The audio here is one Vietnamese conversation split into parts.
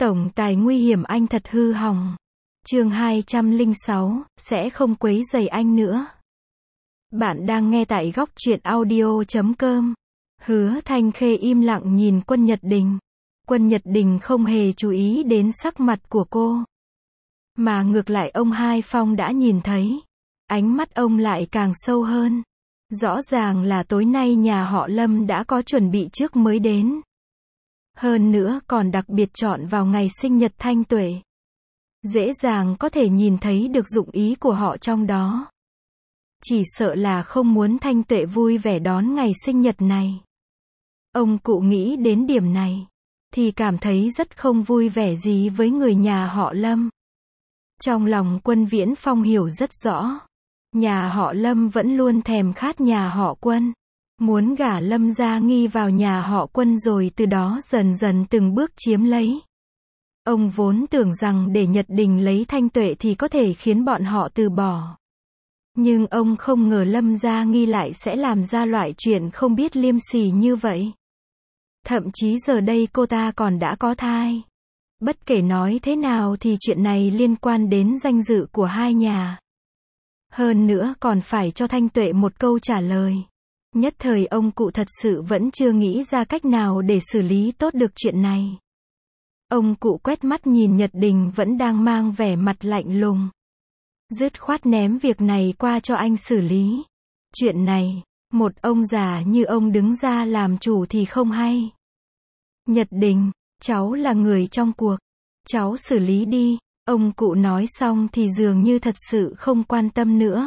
Tổng tài nguy hiểm anh thật hư hỏng. Chương 206, sẽ không quấy rầy anh nữa. Bạn đang nghe tại góc truyện audio.com. Hứa Thanh Khê im lặng nhìn Quân Nhật Đình. Quân Nhật Đình không hề chú ý đến sắc mặt của cô. Mà ngược lại ông Hai Phong đã nhìn thấy. Ánh mắt ông lại càng sâu hơn. Rõ ràng là tối nay nhà họ Lâm đã có chuẩn bị trước mới đến. Hơn nữa còn đặc biệt chọn vào ngày sinh nhật Thanh Tuệ. Dễ dàng có thể nhìn thấy được dụng ý của họ trong đó. Chỉ sợ là không muốn Thanh Tuệ vui vẻ đón ngày sinh nhật này. Ông cụ nghĩ đến điểm này, thì cảm thấy rất không vui vẻ gì với người nhà họ Lâm. Trong lòng Quân Viễn Phong hiểu rất rõ. Nhà họ Lâm vẫn luôn thèm khát nhà họ Quân. Muốn gả Lâm Gia Nghi vào nhà họ Quân rồi từ đó dần dần từng bước chiếm lấy. Ông vốn tưởng rằng để Nhật Đình lấy Thanh Tuệ thì có thể khiến bọn họ từ bỏ. Nhưng ông không ngờ Lâm Gia Nghi lại sẽ làm ra loại chuyện không biết liêm sỉ như vậy. Thậm chí giờ đây cô ta còn đã có thai. Bất kể nói thế nào thì chuyện này liên quan đến danh dự của hai nhà. Hơn nữa còn phải cho Thanh Tuệ một câu trả lời. Nhất thời ông cụ thật sự vẫn chưa nghĩ ra cách nào để xử lý tốt được chuyện này. Ông cụ quét mắt nhìn Nhật Đình vẫn đang mang vẻ mặt lạnh lùng. Dứt khoát ném việc này qua cho anh xử lý. Chuyện này, một ông già như ông đứng ra làm chủ thì không hay. Nhật Đình, cháu là người trong cuộc. Cháu xử lý đi. Ông cụ nói xong thì dường như thật sự không quan tâm nữa.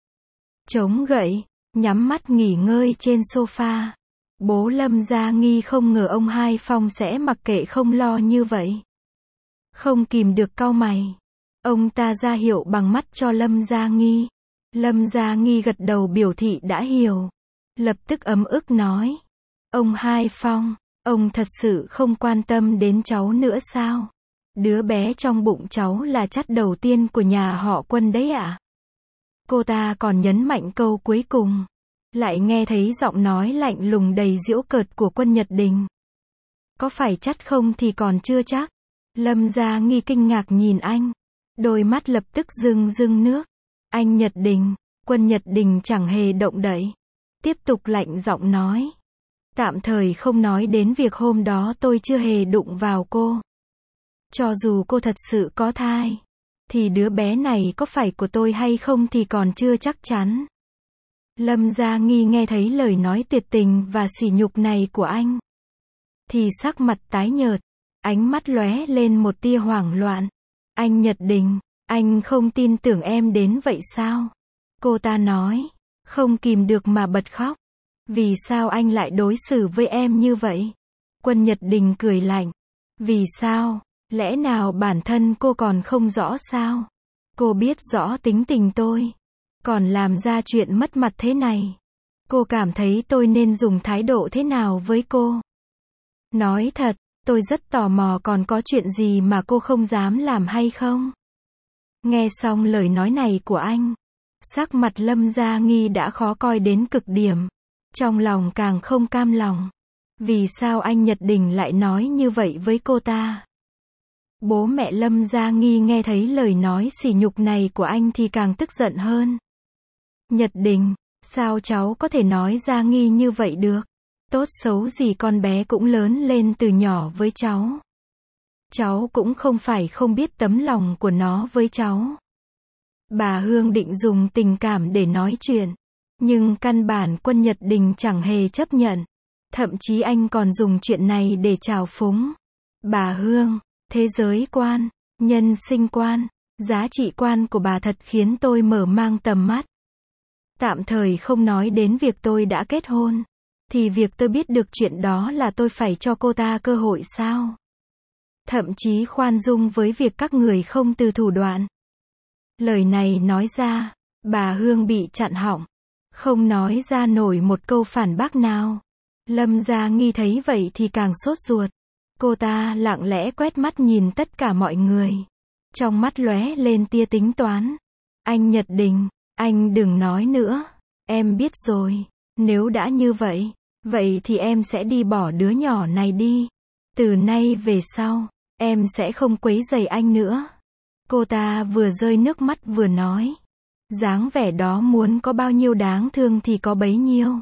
Chống gậy, nhắm mắt nghỉ ngơi trên sofa. Bố Lâm Gia Nghi không ngờ ông Hai Phong sẽ mặc kệ không lo như vậy. Không kìm được cau mày. Ông ta ra hiệu bằng mắt cho Lâm Gia Nghi. Lâm Gia Nghi gật đầu biểu thị đã hiểu. Lập tức ấm ức nói. Ông Hai Phong, ông thật sự không quan tâm đến cháu nữa sao? Đứa bé trong bụng cháu là chắt đầu tiên của nhà họ Quân đấy ạ. Cô ta còn nhấn mạnh câu cuối cùng. Lại nghe thấy giọng nói lạnh lùng đầy giễu cợt của Quân Nhật Đình. Có phải chắt không thì còn chưa chắc. Lâm Gia Nghi kinh ngạc nhìn anh. Đôi mắt lập tức rưng rưng nước. Anh Nhật Đình. Quân Nhật Đình chẳng hề động đậy. Tiếp tục lạnh giọng nói. Tạm thời không nói đến việc hôm đó tôi chưa hề đụng vào cô. Cho dù cô thật sự có thai, thì đứa bé này có phải của tôi hay không thì còn chưa chắc chắn. Lâm Gia Nghi nghe thấy lời nói tuyệt tình và sỉ nhục này của anh, thì sắc mặt tái nhợt, ánh mắt lóe lên một tia hoảng loạn. Anh Nhật Đình, anh không tin tưởng em đến vậy sao? Cô ta nói, không kìm được mà bật khóc. Vì sao anh lại đối xử với em như vậy? Quân Nhật Đình cười lạnh. Vì sao? Lẽ nào bản thân cô còn không rõ sao? Cô biết rõ tính tình tôi, còn làm ra chuyện mất mặt thế này. Cô cảm thấy tôi nên dùng thái độ thế nào với cô? Nói thật, tôi rất tò mò còn có chuyện gì mà cô không dám làm hay không? Nghe xong lời nói này của anh, sắc mặt Lâm Gia Nghi đã khó coi đến cực điểm. Trong lòng càng không cam lòng. Vì sao anh Nhật Đình lại nói như vậy với cô ta? Bố mẹ Lâm Gia Nghi nghe thấy lời nói sỉ nhục này của anh thì càng tức giận hơn. Nhật Đình, sao cháu có thể nói Gia Nghi như vậy được? Tốt xấu gì con bé cũng lớn lên từ nhỏ với cháu. Cháu cũng không phải không biết tấm lòng của nó với cháu. Bà Hương định dùng tình cảm để nói chuyện. Nhưng căn bản Quân Nhật Đình chẳng hề chấp nhận. Thậm chí anh còn dùng chuyện này để trào phúng. Bà Hương, thế giới quan, nhân sinh quan, giá trị quan của bà thật khiến tôi mở mang tầm mắt. Tạm thời không nói đến việc tôi đã kết hôn, thì việc tôi biết được chuyện đó là tôi phải cho cô ta cơ hội sao? Thậm chí khoan dung với việc các người không từ thủ đoạn. Lời này nói ra, bà Hương bị chặn họng. Không nói ra nổi một câu phản bác nào. Lâm Gia Nghi thấy vậy thì càng sốt ruột. Cô ta lặng lẽ quét mắt nhìn tất cả mọi người. Trong mắt lóe lên tia tính toán. Anh Nhật Đình, anh đừng nói nữa. Em biết rồi. Nếu đã như vậy thì em sẽ đi bỏ đứa nhỏ này đi. Từ nay về sau, em sẽ không quấy rầy anh nữa. Cô ta vừa rơi nước mắt vừa nói. Dáng vẻ đó muốn có bao nhiêu đáng thương thì có bấy nhiêu.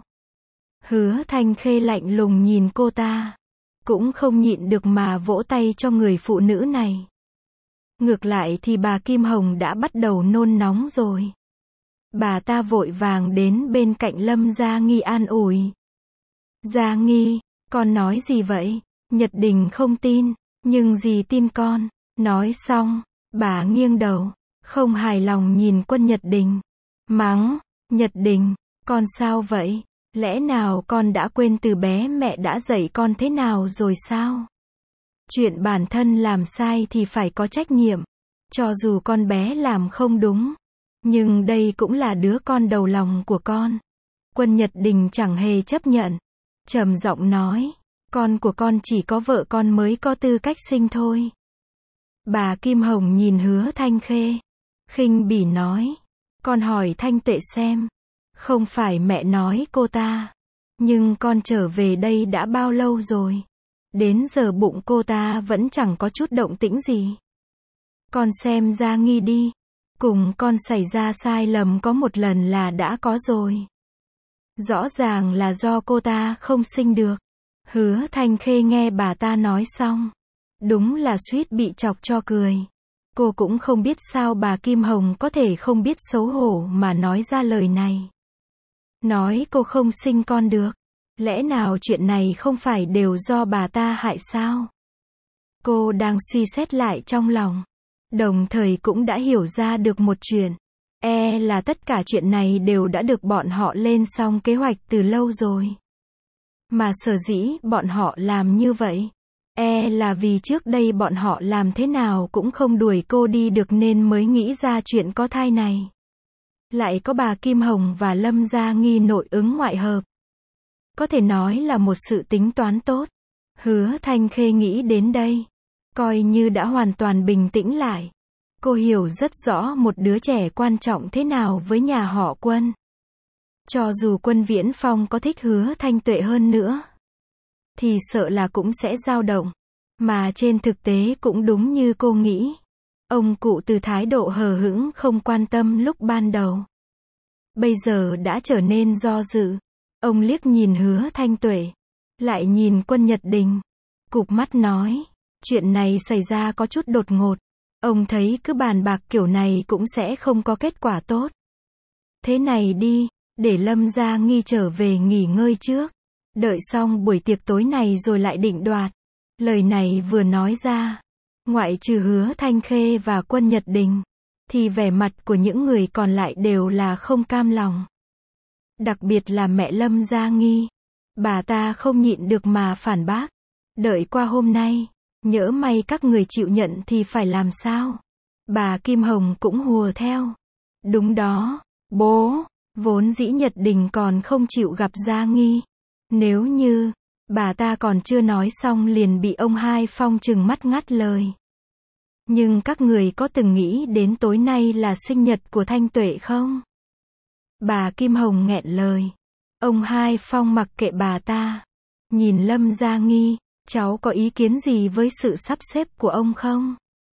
Hứa Thanh Khê lạnh lùng nhìn cô ta. Cũng không nhịn được mà vỗ tay cho người phụ nữ này. Ngược lại thì bà Kim Hồng đã bắt đầu nôn nóng rồi. Bà ta vội vàng đến bên cạnh Lâm Gia Nghi an ủi. Gia Nghi, con nói gì vậy? Nhật Đình không tin, nhưng dì tin con. Nói xong, bà nghiêng đầu, không hài lòng nhìn Quân Nhật Đình. Mắng, Nhật Đình, con sao vậy? Lẽ nào con đã quên từ bé mẹ đã dạy con thế nào rồi sao? Chuyện bản thân làm sai thì phải có trách nhiệm. Cho dù con bé làm không đúng. Nhưng đây cũng là đứa con đầu lòng của con. Quân Nhật Đình chẳng hề chấp nhận. Trầm giọng nói. Con của con chỉ có vợ con mới có tư cách sinh thôi. Bà Kim Hồng nhìn Hứa Thanh Khê. Khinh bỉ nói. Con hỏi Thanh Tuệ xem. Không phải mẹ nói cô ta. Nhưng con trở về đây đã bao lâu rồi. Đến giờ bụng cô ta vẫn chẳng có chút động tĩnh gì. Con xem Gia Nghi đi. Cùng con xảy ra sai lầm có một lần là đã có rồi. Rõ ràng là do cô ta không sinh được. Hứa Thanh Khê nghe bà ta nói xong. Đúng là suýt bị chọc cho cười. Cô cũng không biết sao bà Kim Hồng có thể không biết xấu hổ mà nói ra lời này. Nói cô không sinh con được. Lẽ nào chuyện này không phải đều do bà ta hại sao? Cô đang suy xét lại trong lòng. Đồng thời cũng đã hiểu ra được một chuyện. Là tất cả chuyện này đều đã được bọn họ lên xong kế hoạch từ lâu rồi. Mà sở dĩ bọn họ làm như vậy. Là vì trước đây bọn họ làm thế nào cũng không đuổi cô đi được nên mới nghĩ ra chuyện có thai này. Lại có bà Kim Hồng và Lâm Gia Nghi nội ứng ngoại hợp. Có thể nói là một sự tính toán tốt. Hứa Thanh Khê nghĩ đến đây. Coi như đã hoàn toàn bình tĩnh lại. Cô hiểu rất rõ một đứa trẻ quan trọng thế nào với nhà họ Quân. Cho dù Quân Viễn Phong có thích Hứa Thanh Tuệ hơn nữa. Thì sợ là cũng sẽ dao động. Mà trên thực tế cũng đúng như cô nghĩ. Ông cụ từ thái độ hờ hững không quan tâm lúc ban đầu. Bây giờ đã trở nên do dự. Ông liếc nhìn Hứa Thanh Tuệ. Lại nhìn Quân Nhật Đình. Cụp mắt nói. Chuyện này xảy ra có chút đột ngột. Ông thấy cứ bàn bạc kiểu này cũng sẽ không có kết quả tốt. Thế này đi, để Lâm Gia Nghi trở về nghỉ ngơi trước. Đợi xong buổi tiệc tối này rồi lại định đoạt. Lời này vừa nói ra. Ngoại trừ Hứa Thanh Khê và Quân Nhật Đình. Thì vẻ mặt của những người còn lại đều là không cam lòng. Đặc biệt là mẹ Lâm Gia Nghi. Bà ta không nhịn được mà phản bác. Đợi qua hôm nay. Nhỡ may các người chịu nhận thì phải làm sao? Bà Kim Hồng cũng hùa theo. Đúng đó, bố, vốn dĩ Nhật Đình còn không chịu gặp Gia Nghi. Nếu như, bà ta còn chưa nói xong liền bị ông Hai Phong trừng mắt ngắt lời. Nhưng các người có từng nghĩ đến tối nay là sinh nhật của Thanh Tuệ không? Bà Kim Hồng nghẹn lời. Ông Hai Phong mặc kệ bà ta. Nhìn Lâm Gia Nghi. Cháu có ý kiến gì với sự sắp xếp của ông không?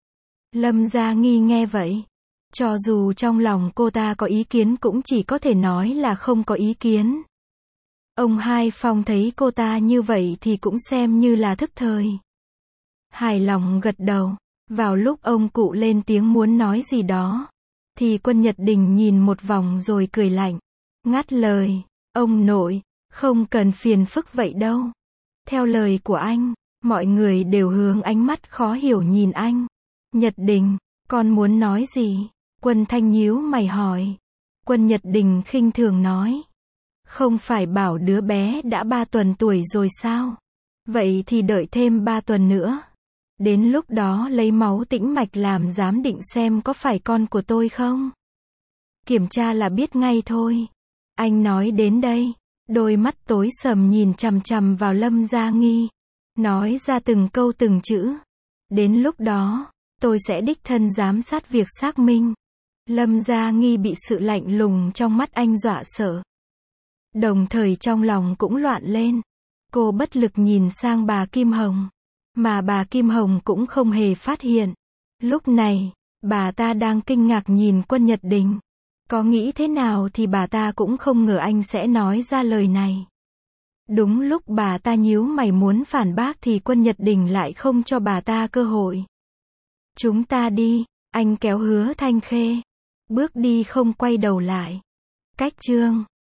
Lâm Gia Nghi nghe vậy. Cho dù trong lòng cô ta có ý kiến cũng chỉ có thể nói là không có ý kiến. Ông Hai Phong thấy cô ta như vậy thì cũng xem như là thức thời. Hài lòng gật đầu. Vào lúc ông cụ lên tiếng muốn nói gì đó. Thì Quân Nhật Đình nhìn một vòng rồi cười lạnh. Ngắt lời. Ông nội, không cần phiền phức vậy đâu. Theo lời của anh, mọi người đều hướng ánh mắt khó hiểu nhìn anh. Nhật Đình, con muốn nói gì? Quân Thanh nhíu mày hỏi. Quân Nhật Đình khinh thường nói. Không phải bảo đứa bé đã 3 tuần tuổi rồi sao? Vậy thì đợi thêm 3 tuần nữa. Đến lúc đó lấy máu tĩnh mạch làm giám định xem có phải con của tôi không? Kiểm tra là biết ngay thôi. Anh nói đến đây. Đôi mắt tối sầm nhìn chằm chằm vào Lâm Gia Nghi. Nói ra từng câu từng chữ. Đến lúc đó, tôi sẽ đích thân giám sát việc xác minh. Lâm Gia Nghi bị sự lạnh lùng trong mắt anh dọa sợ. Đồng thời trong lòng cũng loạn lên. Cô bất lực nhìn sang bà Kim Hồng. Mà bà Kim Hồng cũng không hề phát hiện. Lúc này, bà ta đang kinh ngạc nhìn Quân Nhật Đình. Có nghĩ thế nào thì bà ta cũng không ngờ anh sẽ nói ra lời này. Đúng lúc bà ta nhíu mày muốn phản bác thì Quân Nhật Đình lại không cho bà ta cơ hội. Chúng ta đi, anh kéo Hứa Thanh Khê. Bước đi không quay đầu lại. Cách chương